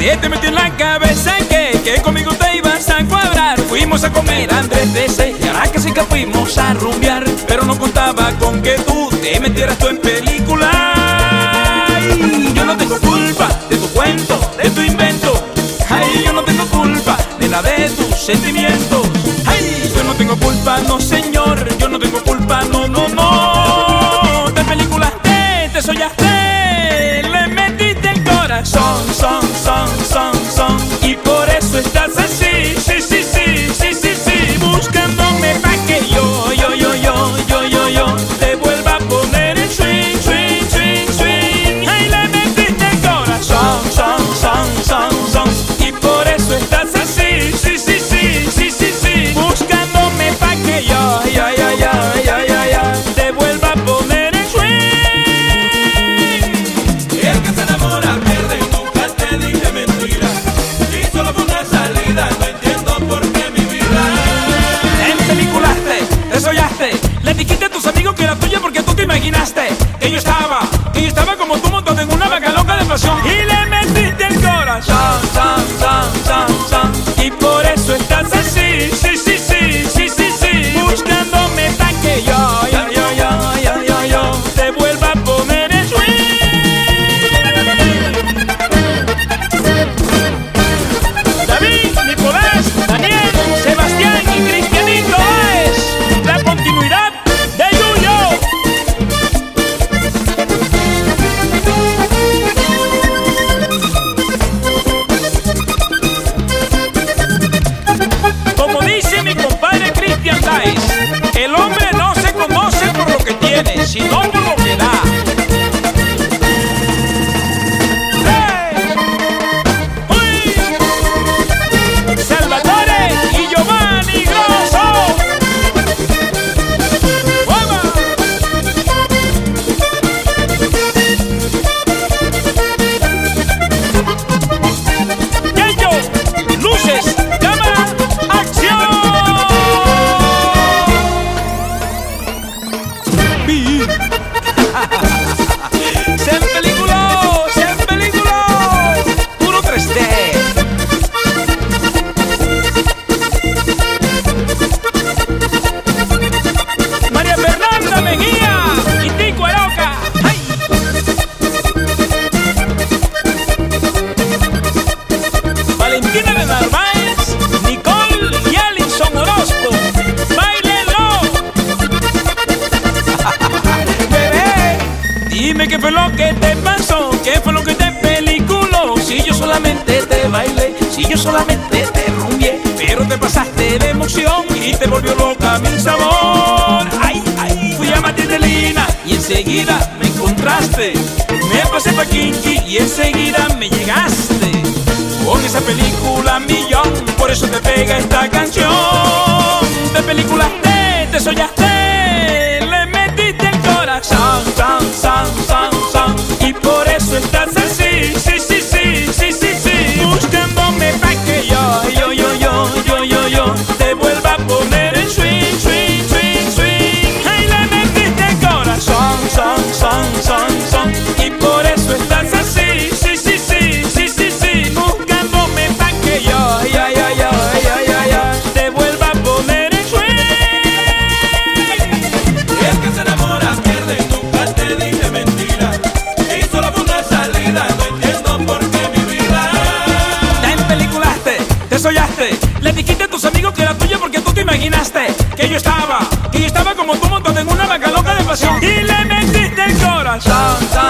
Se te metió en la cabeza que conmigo te ibas a cuadrar. Fuimos a comer Andrés DC y ahora casi que fuimos a rumbear. Pero no contaba con que tú te metieras tú en película. Ay, yo no tengo culpa de tu cuento, de tu invento. Ay, yo no tengo culpa de nada de tus sentimientos. Ay, yo no tengo culpa, no señor. Yo no tengo culpa, no, no, no. Te peliculaste, te soñaste, le metiste el corazón, son. Y por eso estás así, sí, buscándome pa' que yo te vuelva a poner el swing. Ay, le metiste el corazón, son. Y por eso estás así, sí, buscándome pa' que yo te vuelva a poner el swing. El que se enamora pierde, nunca te dije mentira. Y solo fue una salida, no entiendo por qué mi vida. Te peliculaste, te soñaste, le dijiste a tus amigos que era tuya porque tú te imaginaste que yo estaba como tú montado en una vaca loca de pasión. Y le metiste el corazón, son. Y por eso estás así, sí, buscándome pa' que yo te vuelva a poner el swing. David, Nicolás, Daniel, Sebastián y Cristianito es la continuidad de Yuyo. Como dice mi compadre Cristian Dice, el hombre no se conoce por lo que tiene, sino por lo que da. ¡Hey! ¡Uy! Salvatore y Giovanni Grosso. ¡Vamos! ¡Yayo! ¡Luces! ¡Cámara! ¡Acción! ¡Sean películas! ¡Puro 3D! María Fernanda Mejía y Tico Aroca. ¡Ay! Valentina de Narváez, Nicole y Alison Orozco. ¡Báilenlo! Bebé, dime qué fue lo que te pasó, qué fue lo que te peliculó. Si yo solamente te bailé, si yo solamente te rumbié, pero te pasaste de emoción y te volvió loca mi sabor. Ay, fui a Matitelina y enseguida me encontraste. Me pasé pa' Kinky y enseguida me llegaste. Con esa película millón, por eso te pega esta canción. Te peliculaste, te soñaste, le metiste el corazón, son. Y por eso estás así, sí, buscándome pa' que yo te vuelva a poner el swing. Ay, le metiste el corazón, son. Y por eso estás así, sí, buscándome pa' que yo te vuelva a poner el swing. El que se enamora pierde, nunca te dije mentira. Y solo fue una salida, no entiendo por qué mi vida. Te peliculaste, te soñaste, le dijiste a tus amigos que era tuya porque tú te imaginaste que yo estaba como tú montado en una vaca loca de pasión. Y le metiste el corazón,